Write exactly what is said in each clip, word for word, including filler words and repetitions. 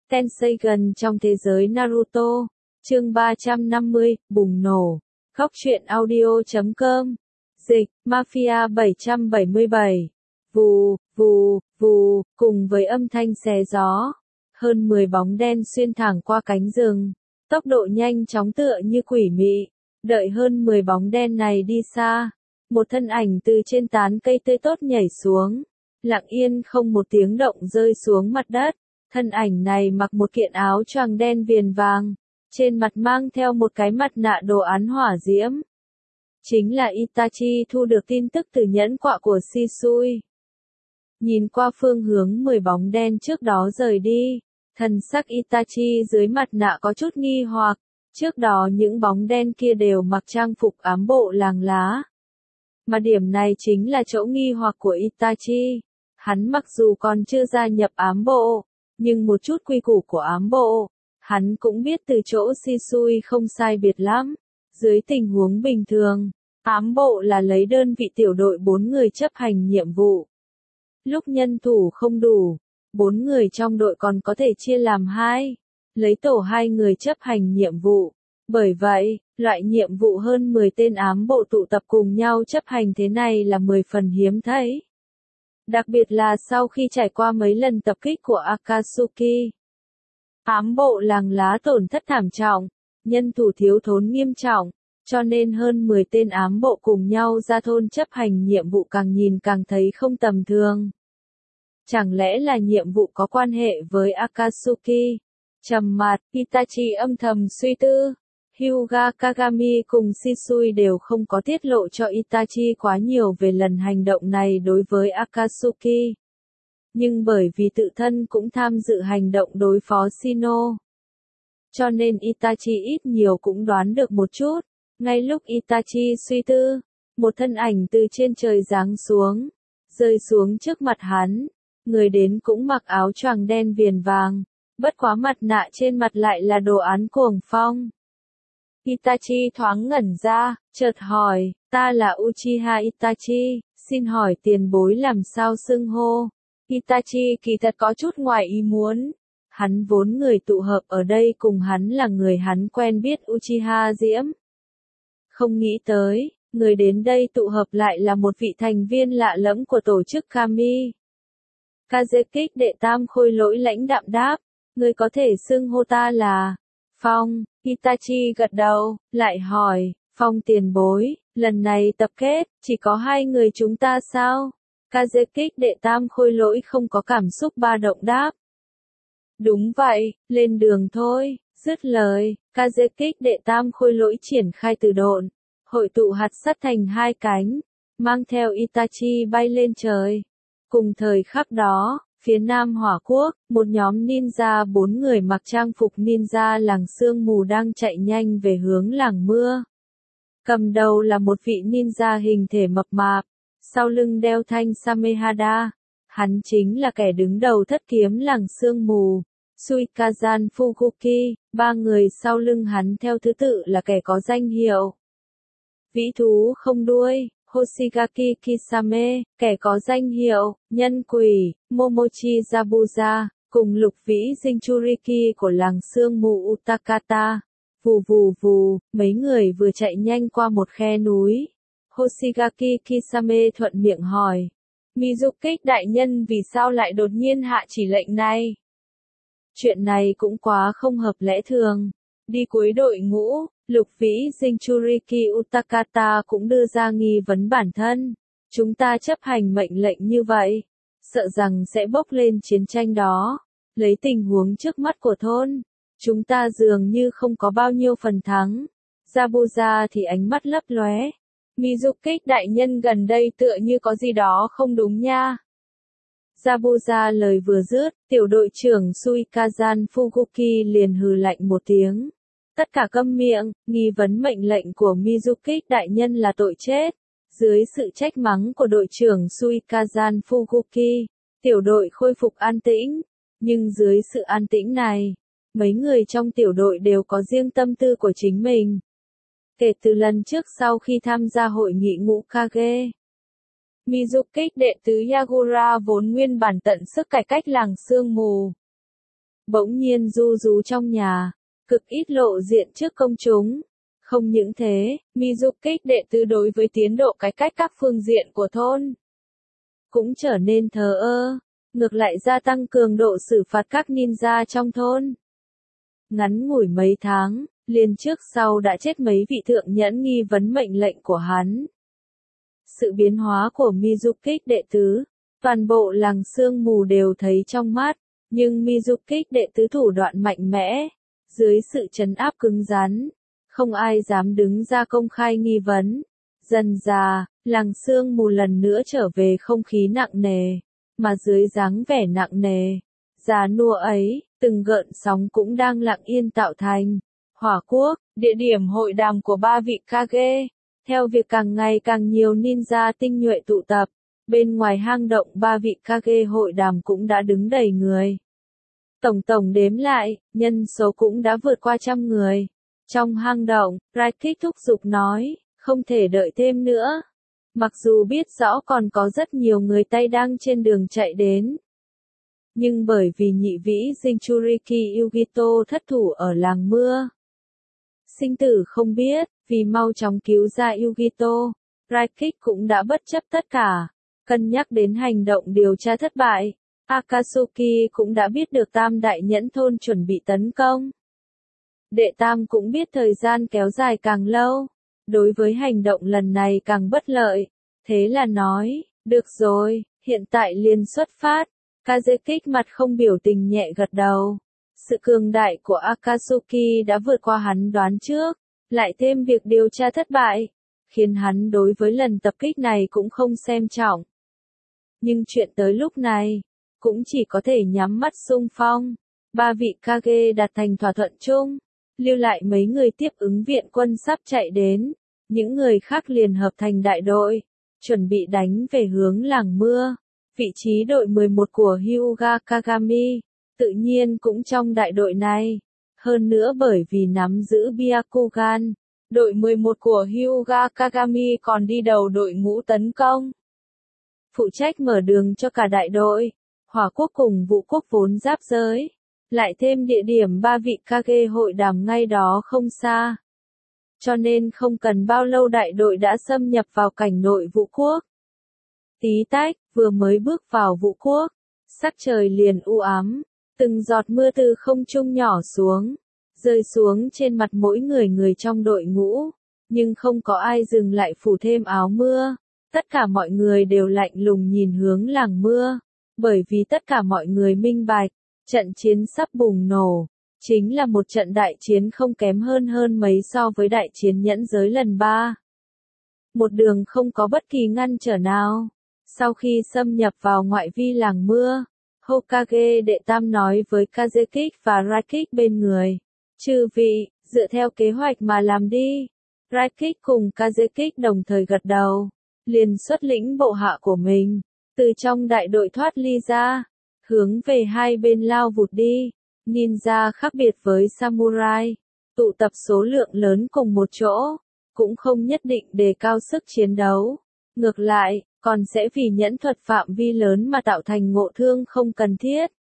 Tenseigan trong thế giới Naruto. Chương ba trăm năm mươi, bùng nổ. Góc truyện audio chấm com. Dịch, Mafia bảy trăm bảy mươi bảy. Vù, vù, vù, cùng với âm thanh xé gió. Hơn mười bóng đen xuyên thẳng qua cánh rừng. Tốc độ nhanh chóng tựa như quỷ mị. Đợi hơn mười bóng đen này đi xa. Một thân ảnh từ trên tán cây tươi tốt nhảy xuống. Lặng yên không một tiếng động rơi xuống mặt đất. Thân ảnh này mặc một kiện áo choàng đen viền vàng. Trên mặt mang theo một cái mặt nạ đồ án hỏa diễm. Chính là Itachi thu được tin tức từ nhẫn quạ của Shisui. Nhìn qua phương hướng mười bóng đen trước đó rời đi. Thần sắc Itachi dưới mặt nạ có chút nghi hoặc. Trước đó những bóng đen kia đều mặc trang phục ám bộ làng lá. Mà điểm này chính là chỗ nghi hoặc của Itachi. Hắn mặc dù còn chưa gia nhập ám bộ, nhưng một chút quy củ của ám bộ, hắn cũng biết từ chỗ Shisui không sai biệt lắm. Dưới tình huống bình thường, ám bộ là lấy đơn vị tiểu đội bốn người chấp hành nhiệm vụ. Lúc nhân thủ không đủ, bốn người trong đội còn có thể chia làm hai, lấy tổ hai người chấp hành nhiệm vụ. Bởi vậy, loại nhiệm vụ hơn mười tên ám bộ tụ tập cùng nhau chấp hành thế này là mười phần hiếm thấy. Đặc biệt là sau khi trải qua mấy lần tập kích của Akatsuki. Ám bộ làng lá tổn thất thảm trọng, nhân thủ thiếu thốn nghiêm trọng, cho nên hơn mười tên ám bộ cùng nhau ra thôn chấp hành nhiệm vụ càng nhìn càng thấy không tầm thường. Chẳng lẽ là nhiệm vụ có quan hệ với Akatsuki? Trầm mặt, Itachi âm thầm suy tư. Hyuga Kagami cùng Shisui đều không có tiết lộ cho Itachi quá nhiều về lần hành động này đối với Akatsuki. Nhưng bởi vì tự thân cũng tham dự hành động đối phó Shino, cho nên Itachi ít nhiều cũng đoán được một chút. Ngay lúc Itachi suy tư, một thân ảnh từ trên trời giáng xuống, rơi xuống trước mặt hắn. Người đến cũng mặc áo choàng đen viền vàng, bất quá mặt nạ trên mặt lại là đồ án cuồng phong. Itachi thoáng ngẩn ra, chợt hỏi, ta là Uchiha Itachi, xin hỏi tiền bối làm sao xưng hô. Itachi kỳ thật có chút ngoài ý muốn. Hắn vốn người tụ hợp ở đây cùng hắn là người hắn quen biết Uchiha Diễm. Không nghĩ tới, người đến đây tụ hợp lại là một vị thành viên lạ lẫm của tổ chức Kami. Kazekik đệ tam khôi lỗi lãnh đạm đáp, người có thể xưng hô ta là Phong. Itachi gật đầu, lại hỏi, Phong tiền bối, lần này tập kết, chỉ có hai người chúng ta sao? Kazekik đệ tam khôi lỗi không có cảm xúc ba động đáp. Đúng vậy, lên đường thôi. Dứt lời, Kazekik đệ tam khôi lỗi triển khai từ độn, hội tụ hạt sắt thành hai cánh, mang theo Itachi bay lên trời. Cùng thời khắc đó, phía Nam Hỏa Quốc, một nhóm ninja bốn người mặc trang phục ninja làng sương mù đang chạy nhanh về hướng làng mưa. Cầm đầu là một vị ninja hình thể mập mạp, sau lưng đeo thanh Samehada. Hắn chính là kẻ đứng đầu thất kiếm làng sương mù, Suikazan Fukuki. Ba người sau lưng hắn theo thứ tự là kẻ có danh hiệu Vĩ thú không đuôi, Hoshigaki Kisame, kẻ có danh hiệu Nhân quỷ, Momochi Zabuza, cùng lục vĩ Jinchuriki của làng sương mù Utakata. Vù vù vù, mấy người vừa chạy nhanh qua một khe núi. Hoshigaki Kisame thuận miệng hỏi, Mizukik đại nhân vì sao lại đột nhiên hạ chỉ lệnh này? Chuyện này cũng quá không hợp lẽ thường. Đi cuối đội ngũ, lục vĩ Jinchuriki Utakata cũng đưa ra nghi vấn bản thân. Chúng ta chấp hành mệnh lệnh như vậy, sợ rằng sẽ bốc lên chiến tranh đó. Lấy tình huống trước mắt của thôn, chúng ta dường như không có bao nhiêu phần thắng. Zabuza thì ánh mắt lấp lóe. Mizukik đại nhân gần đây tựa như có gì đó không đúng nha. Zabuza lời vừa dứt, tiểu đội trưởng Suikazan Fukuki liền hừ lạnh một tiếng. Tất cả câm miệng, nghi vấn mệnh lệnh của Mizukik đại nhân là tội chết. Dưới sự trách mắng của đội trưởng Suikazan Fukuki, tiểu đội khôi phục an tĩnh. Nhưng dưới sự an tĩnh này, mấy người trong tiểu đội đều có riêng tâm tư của chính mình. Kể từ lần trước sau khi tham gia hội nghị ngũ Kage, Mizukik đệ tứ Yagura vốn nguyên bản tận sức cải cách làng sương mù. bỗng nhiên ru rú trong nhà, cực ít lộ diện trước công chúng. Không những thế, Mizuki đệ tứ đối với tiến độ cải cách các phương diện của thôn cũng trở nên thờ ơ, ngược lại gia tăng cường độ xử phạt các ninja trong thôn. Ngắn ngủi mấy tháng, liền trước sau đã chết mấy vị thượng nhẫn nghi vấn mệnh lệnh của hắn. Sự biến hóa của Mizuki đệ tứ, toàn bộ làng sương mù đều thấy trong mắt, nhưng Mizuki đệ tứ thủ đoạn mạnh mẽ, dưới sự trấn áp cứng rắn, không ai dám đứng ra công khai nghi vấn. Dần dà, làng sương mù lần nữa trở về không khí nặng nề, mà dưới dáng vẻ nặng nề, già nua ấy, từng gợn sóng cũng đang lặng yên tạo thành. Hỏa quốc, địa điểm hội đàm của ba vị Kage. Theo việc càng ngày càng nhiều ninja tinh nhuệ tụ tập, bên ngoài hang động ba vị Kage hội đàm cũng đã đứng đầy người. Tổng tổng đếm lại, nhân số cũng đã vượt qua trăm người. Trong hang động, Raikik thúc giục nói, không thể đợi thêm nữa. Mặc dù biết rõ còn có rất nhiều người Tây đang trên đường chạy đến. Nhưng bởi vì nhị vĩ Jinchuriki Yugito thất thủ ở làng mưa. Sinh tử không biết, vì mau chóng cứu ra Yugito, Raikik cũng đã bất chấp tất cả. Cân nhắc đến hành động điều tra thất bại, Akatsuki cũng đã biết được tam đại nhẫn thôn chuẩn bị tấn công. Đệ tam cũng biết thời gian kéo dài càng lâu, đối với hành động lần này càng bất lợi, thế là nói, được rồi, hiện tại liền xuất phát. Kazekik mặt không biểu tình nhẹ gật đầu. Sự cường đại của Akatsuki đã vượt qua hắn đoán trước, lại thêm việc điều tra thất bại, khiến hắn đối với lần tập kích này cũng không xem trọng. Nhưng chuyện tới lúc này, cũng chỉ có thể nhắm mắt xung phong. Ba vị Kage đạt thành thỏa thuận chung, lưu lại mấy người tiếp ứng viện quân sắp chạy đến, những người khác liền hợp thành đại đội, chuẩn bị đánh về hướng làng mưa. Vị trí đội mười một của Hyuga Kagami, tự nhiên cũng trong đại đội này. Hơn nữa bởi vì nắm giữ Byakugan, đội mười một của Hyuga Kagami còn đi đầu đội ngũ tấn công. Phụ trách mở đường cho cả đại đội, Hỏa quốc cùng Vũ quốc vốn giáp giới. Lại thêm địa điểm ba vị Kage hội đàm ngay đó không xa. Cho nên không cần bao lâu đại đội đã xâm nhập vào cảnh nội Vũ quốc. Tí tách, vừa mới bước vào Vũ quốc, sắc trời liền u ám, từng giọt mưa từ không trung nhỏ xuống, rơi xuống trên mặt mỗi người người trong đội ngũ, nhưng không có ai dừng lại phủ thêm áo mưa, tất cả mọi người đều lạnh lùng nhìn hướng làng mưa, bởi vì tất cả mọi người minh bạch, trận chiến sắp bùng nổ, chính là một trận đại chiến không kém hơn hơn mấy so với đại chiến nhẫn giới lần ba. Một đường không có bất kỳ ngăn trở nào. Sau khi xâm nhập vào ngoại vi làng mưa, Hokage đệ tam nói với Kazekik và Raikik bên người. Chư vị, dựa theo kế hoạch mà làm đi. Raikik cùng Kazekik đồng thời gật đầu, liền xuất lĩnh bộ hạ của mình, từ trong đại đội thoát ly ra, hướng về hai bên lao vụt đi. Ninja khác biệt với samurai, tụ tập số lượng lớn cùng một chỗ, cũng không nhất định đề cao sức chiến đấu. Ngược lại, còn sẽ vì nhẫn thuật phạm vi lớn mà tạo thành ngộ thương không cần thiết.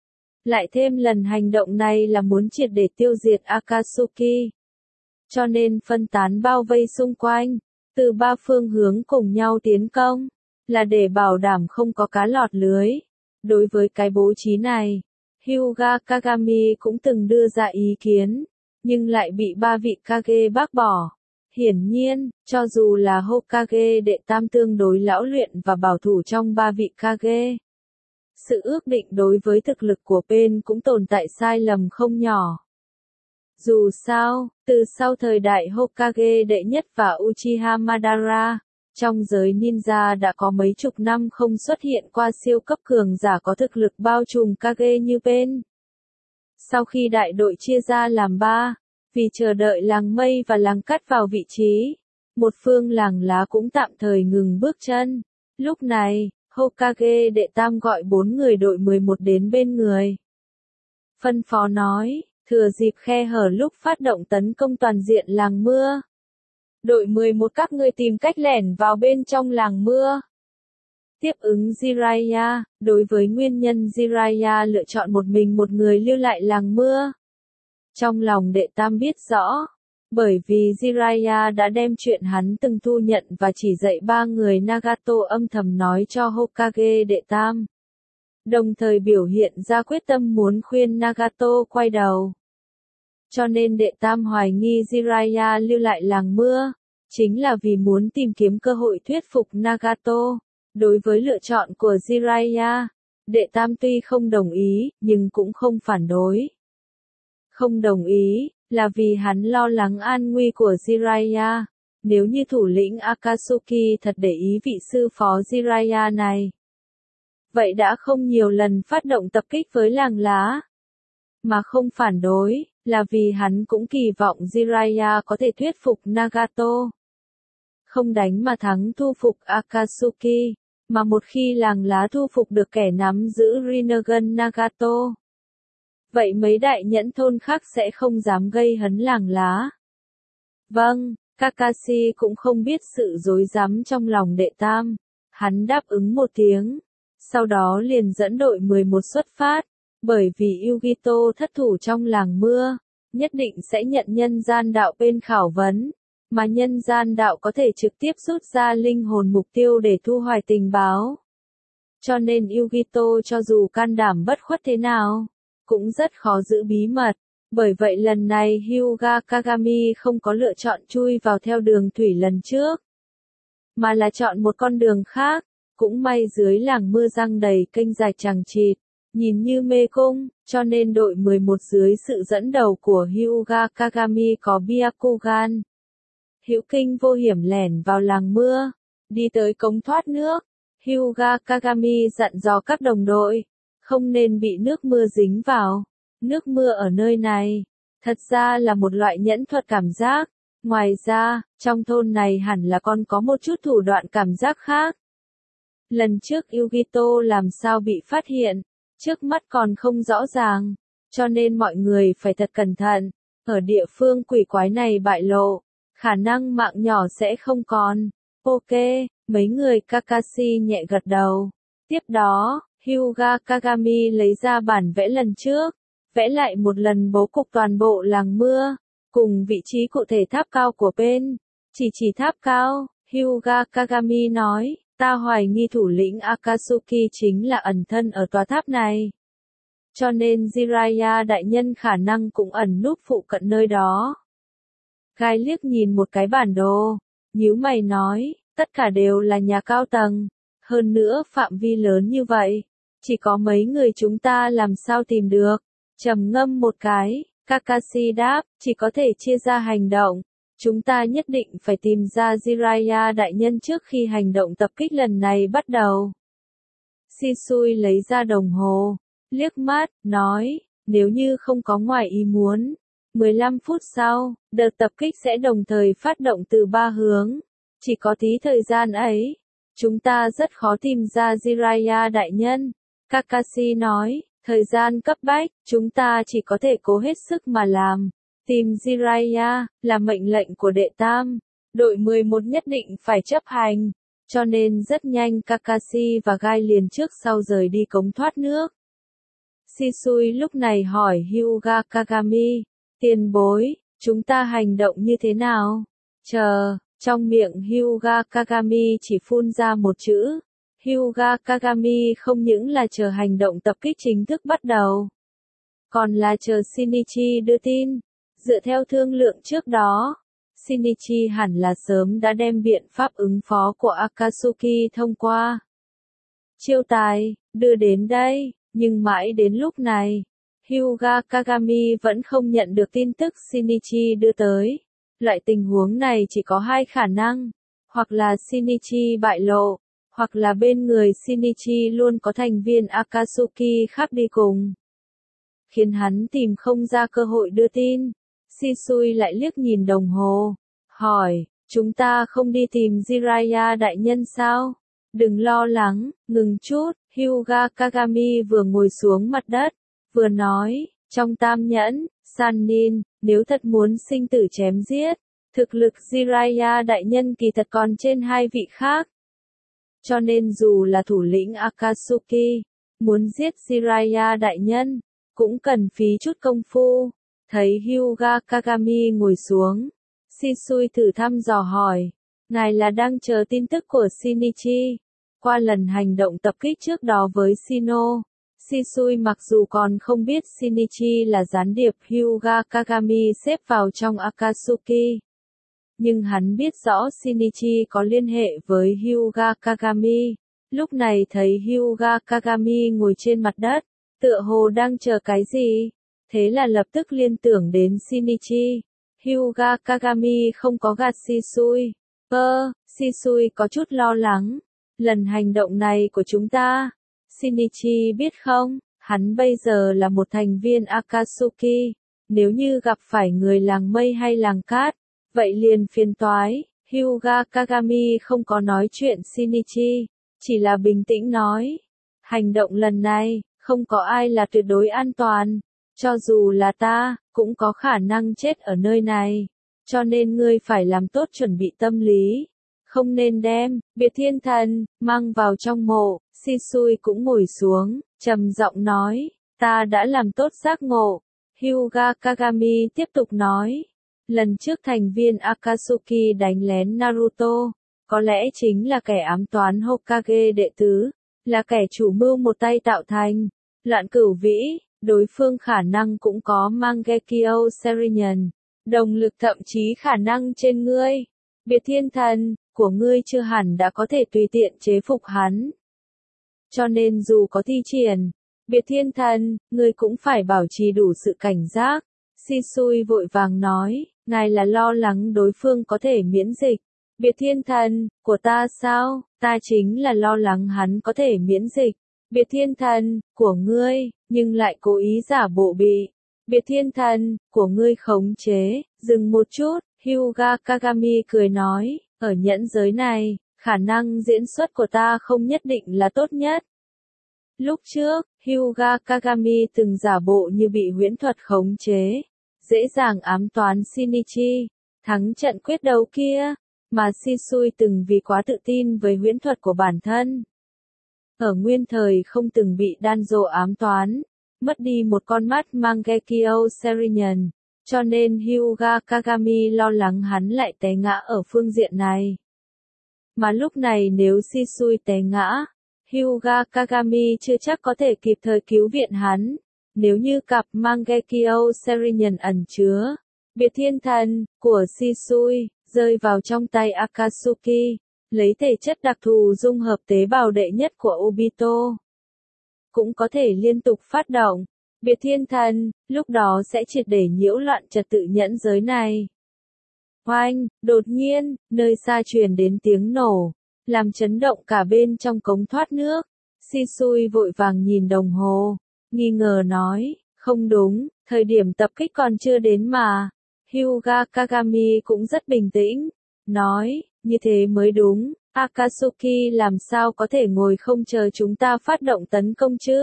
Lại thêm lần hành động này là muốn triệt để tiêu diệt Akatsuki. Cho nên phân tán bao vây xung quanh, từ ba phương hướng cùng nhau tiến công, là để bảo đảm không có cá lọt lưới. Đối với cái bố trí này, Hyuga Kagami cũng từng đưa ra ý kiến, nhưng lại bị ba vị Kage bác bỏ. Hiển nhiên, cho dù là Hokage đệ tam tương đối lão luyện và bảo thủ trong ba vị Kage, sự ước định đối với thực lực của bên cũng tồn tại sai lầm không nhỏ. Dù sao, từ sau thời đại Hokage đệ nhất và Uchiha Madara, trong giới ninja đã có mấy chục năm không xuất hiện qua siêu cấp cường giả có thực lực bao trùm Kage như bên. Sau khi đại đội chia ra làm ba, vì chờ đợi làng mây và làng cắt vào vị trí, một phương làng lá cũng tạm thời ngừng bước chân. Lúc này, Hokage đệ tam gọi bốn người đội mười một đến bên người. Phân phó nói, thừa dịp khe hở lúc phát động tấn công toàn diện làng mưa. Đội mười một các ngươi tìm cách lẻn vào bên trong làng mưa. Tiếp ứng Jiraiya, đối với nguyên nhân Jiraiya lựa chọn một mình một người lưu lại làng mưa. Trong lòng đệ tam biết rõ, bởi vì Jiraiya đã đem chuyện hắn từng thu nhận và chỉ dạy ba người Nagato âm thầm nói cho Hokage đệ tam. Đồng thời biểu hiện ra quyết tâm muốn khuyên Nagato quay đầu. Cho nên đệ tam hoài nghi Jiraiya lưu lại làng mưa, chính là vì muốn tìm kiếm cơ hội thuyết phục Nagato. Đối với lựa chọn của Jiraiya, đệ tam tuy không đồng ý, nhưng cũng không phản đối. Không đồng ý, là vì hắn lo lắng an nguy của Jiraiya. Nếu như thủ lĩnh Akatsuki thật để ý vị sư phó Jiraiya này, vậy đã không nhiều lần phát động tập kích với làng lá. Mà không phản đối, là vì hắn cũng kỳ vọng Jiraiya có thể thuyết phục Nagato. Không đánh mà thắng thu phục Akatsuki, mà một khi làng lá thu phục được kẻ nắm giữ Rinnegan Nagato, vậy mấy đại nhẫn thôn khác sẽ không dám gây hấn làng lá. Vâng, Kakashi cũng không biết sự dối rắm trong lòng đệ tam. Hắn đáp ứng một tiếng, sau đó liền dẫn đội mười một xuất phát, bởi vì Yugito thất thủ trong làng mưa, nhất định sẽ nhận nhân gian đạo bên khảo vấn, mà nhân gian đạo có thể trực tiếp rút ra linh hồn mục tiêu để thu hoạch tình báo. Cho nên Yugito cho dù can đảm bất khuất thế nào, cũng rất khó giữ bí mật. Bởi vậy lần này Hyuga Kagami không có lựa chọn chui vào theo đường thủy lần trước, mà là chọn một con đường khác. Cũng may dưới làng mưa giăng đầy kênh rạch chằng chịt, nhìn như mê cung, cho nên đội mười một dưới sự dẫn đầu của Hyuga Kagami có Byakugan. Hữu kinh vô hiểm lẻn vào làng mưa, đi tới cống thoát nước. Hyuga Kagami dặn dò các đồng đội, không nên bị nước mưa dính vào. Nước mưa ở nơi này, thật ra là một loại nhẫn thuật cảm giác. Ngoài ra, trong thôn này hẳn là còn có một chút thủ đoạn cảm giác khác. Lần trước Yugito làm sao bị phát hiện, trước mắt còn không rõ ràng, cho nên mọi người phải thật cẩn thận. Ở địa phương quỷ quái này bại lộ, khả năng mạng nhỏ sẽ không còn. Ok, mấy người Kakashi nhẹ gật đầu. Tiếp đó, Hyuga Kagami lấy ra bản vẽ lần trước, vẽ lại một lần bố cục toàn bộ làng mưa, cùng vị trí cụ thể tháp cao của bên. Chỉ chỉ tháp cao, Hyuga Kagami nói, ta hoài nghi thủ lĩnh Akatsuki chính là ẩn thân ở tòa tháp này. Cho nên Jiraiya đại nhân khả năng cũng ẩn núp phụ cận nơi đó. Gai liếc nhìn một cái bản đồ, nhíu mày nói, tất cả đều là nhà cao tầng, hơn nữa phạm vi lớn như vậy, chỉ có mấy người chúng ta làm sao tìm được. Trầm ngâm một cái, Kakashi đáp, chỉ có thể chia ra hành động. Chúng ta nhất định phải tìm ra Jiraiya đại nhân trước khi hành động tập kích lần này bắt đầu. Shisui lấy ra đồng hồ, liếc mắt, nói, nếu như không có ngoài ý muốn, mười lăm phút sau, đợt tập kích sẽ đồng thời phát động từ ba hướng. Chỉ có tí thời gian ấy, chúng ta rất khó tìm ra Jiraiya đại nhân. Kakashi nói, thời gian cấp bách, chúng ta chỉ có thể cố hết sức mà làm. Tìm Jiraiya, là mệnh lệnh của đệ tam. Đội mười một nhất định phải chấp hành. Cho nên rất nhanh Kakashi và Gai liền trước sau rời đi cống thoát nước. Shisui lúc này hỏi Hyuga Kagami, tiền bối, chúng ta hành động như thế nào? Chờ, trong miệng Hyuga Kagami chỉ phun ra một chữ. Hyuga Kagami không những là chờ hành động tập kích chính thức bắt đầu, còn là chờ Shinichi đưa tin. Dựa theo thương lượng trước đó, Shinichi hẳn là sớm đã đem biện pháp ứng phó của Akatsuki thông qua chiêu tài, đưa đến đây, nhưng mãi đến lúc này, Hyuga Kagami vẫn không nhận được tin tức Shinichi đưa tới. Loại tình huống này chỉ có hai khả năng, hoặc là Shinichi bại lộ, hoặc là bên người Shinichi luôn có thành viên Akatsuki khác đi cùng, khiến hắn tìm không ra cơ hội đưa tin. Shisui lại liếc nhìn đồng hồ, hỏi, chúng ta không đi tìm Jiraiya đại nhân sao? Đừng lo lắng, ngừng chút. Hyuga Kagami vừa ngồi xuống mặt đất, vừa nói, trong tam nhẫn, Sannin, nếu thật muốn sinh tử chém giết, thực lực Jiraiya đại nhân kỳ thật còn trên hai vị khác. cho nên dù là thủ lĩnh Akatsuki, muốn giết Jiraiya đại nhân, cũng cần phí chút công phu. Thấy Hyuga Kagami ngồi xuống, Shisui thử thăm dò hỏi, ngài là đang chờ tin tức của Shinichi. Qua lần hành động tập kích trước đó với Shino, Shisui mặc dù còn không biết Shinichi là gián điệp Hyuga Kagami xếp vào trong Akatsuki, nhưng hắn biết rõ Shinichi có liên hệ với Hyuga Kagami. Lúc này thấy Hyuga Kagami ngồi trên mặt đất, tựa hồ đang chờ cái gì, thế là lập tức liên tưởng đến Shinichi. Hyuga Kagami không có gạt Shisui. Ơ, Shisui có chút lo lắng. Lần hành động này của chúng ta, Shinichi biết không, hắn bây giờ là một thành viên Akatsuki. Nếu như gặp phải người làng mây hay làng cát, vậy liền phiền toái. Hyuga Kagami không có nói chuyện Shinichi, chỉ là bình tĩnh nói. Hành động lần này, không có ai là tuyệt đối an toàn. Cho dù là ta, cũng có khả năng chết ở nơi này. Cho nên ngươi phải làm tốt chuẩn bị tâm lý. Không nên đem Biệt Thiên Thần mang vào trong mộ. Shisui cũng ngồi xuống, trầm giọng nói, ta đã làm tốt giác ngộ. Hyuga Kagami tiếp tục nói, lần trước thành viên Akatsuki đánh lén Naruto, có lẽ chính là kẻ ám toán Hokage đệ tứ, là kẻ chủ mưu một tay tạo thành loạn cửu vĩ. Đối phương khả năng cũng có Mangekyo Sharingan, đồng lực thậm chí khả năng trên ngươi. Biệt Thiên Thần của ngươi chưa hẳn đã có thể tùy tiện chế phục hắn. Cho nên dù có thi triển Biệt Thiên Thần, ngươi cũng phải bảo trì đủ sự cảnh giác. Shisui vội vàng nói, ngài là lo lắng đối phương có thể miễn dịch. Biệt Thiên Thần của ta sao? Ta chính là lo lắng hắn có thể miễn dịch. Biệt Thiên Thần của ngươi, nhưng lại cố ý giả bộ bị Biệt Thiên Thần của ngươi khống chế. Dừng một chút, Hyuga Kagami cười nói, ở nhẫn giới này, khả năng diễn xuất của ta không nhất định là tốt nhất. Lúc trước, Hyuga Kagami từng giả bộ như bị huyễn thuật khống chế, dễ dàng ám toán Shinichi, thắng trận quyết đấu kia, mà Shisui từng vì quá tự tin với huyễn thuật của bản thân. Ở nguyên thời không từng bị Danzo ám toán, mất đi một con mắt Mangekyo Sharingan, cho nên Hyuga Kagami lo lắng hắn lại té ngã ở phương diện này. Mà lúc này nếu Shisui té ngã, Hyuga Kagami chưa chắc có thể kịp thời cứu viện hắn. Nếu như cặp Mangekyo Sharingan ẩn chứa Biệt Thiên Thần của Shisui rơi vào trong tay Akatsuki, lấy thể chất đặc thù dung hợp tế bào đệ nhất của Obito, cũng có thể liên tục phát động Biệt Thiên Thần, lúc đó sẽ triệt để nhiễu loạn trật tự nhẫn giới này. Oanh, đột nhiên, nơi xa truyền đến tiếng nổ, làm chấn động cả bên trong cống thoát nước. Shisui vội vàng nhìn đồng hồ, nghi ngờ nói, không đúng, thời điểm tập kích còn chưa đến mà. Hyuga Kagami cũng rất bình tĩnh, nói, như thế mới đúng, Akatsuki làm sao có thể ngồi không chờ chúng ta phát động tấn công chứ?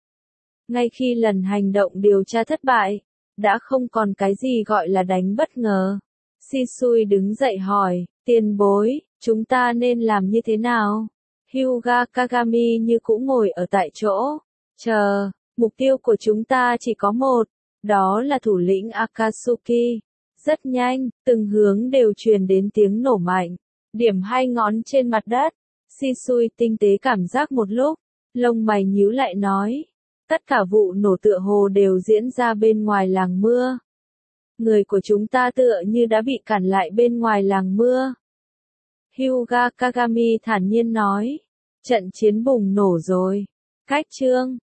Ngay khi lần hành động điều tra thất bại, đã không còn cái gì gọi là đánh bất ngờ. Shisui đứng dậy hỏi, tiền bối, chúng ta nên làm như thế nào? Hyuga Kagami như cũ ngồi ở tại chỗ, chờ, mục tiêu của chúng ta chỉ có một, đó là thủ lĩnh Akatsuki. Rất nhanh, từng hướng đều truyền đến tiếng nổ mạnh, điểm hai ngón trên mặt đất. Shisui tinh tế cảm giác một lúc, lông mày nhíu lại nói, tất cả vụ nổ tựa hồ đều diễn ra bên ngoài làng mưa. Người của chúng ta tựa như đã bị cản lại bên ngoài làng mưa. Hyuga Kagami thản nhiên nói, trận chiến bùng nổ rồi. Cách chương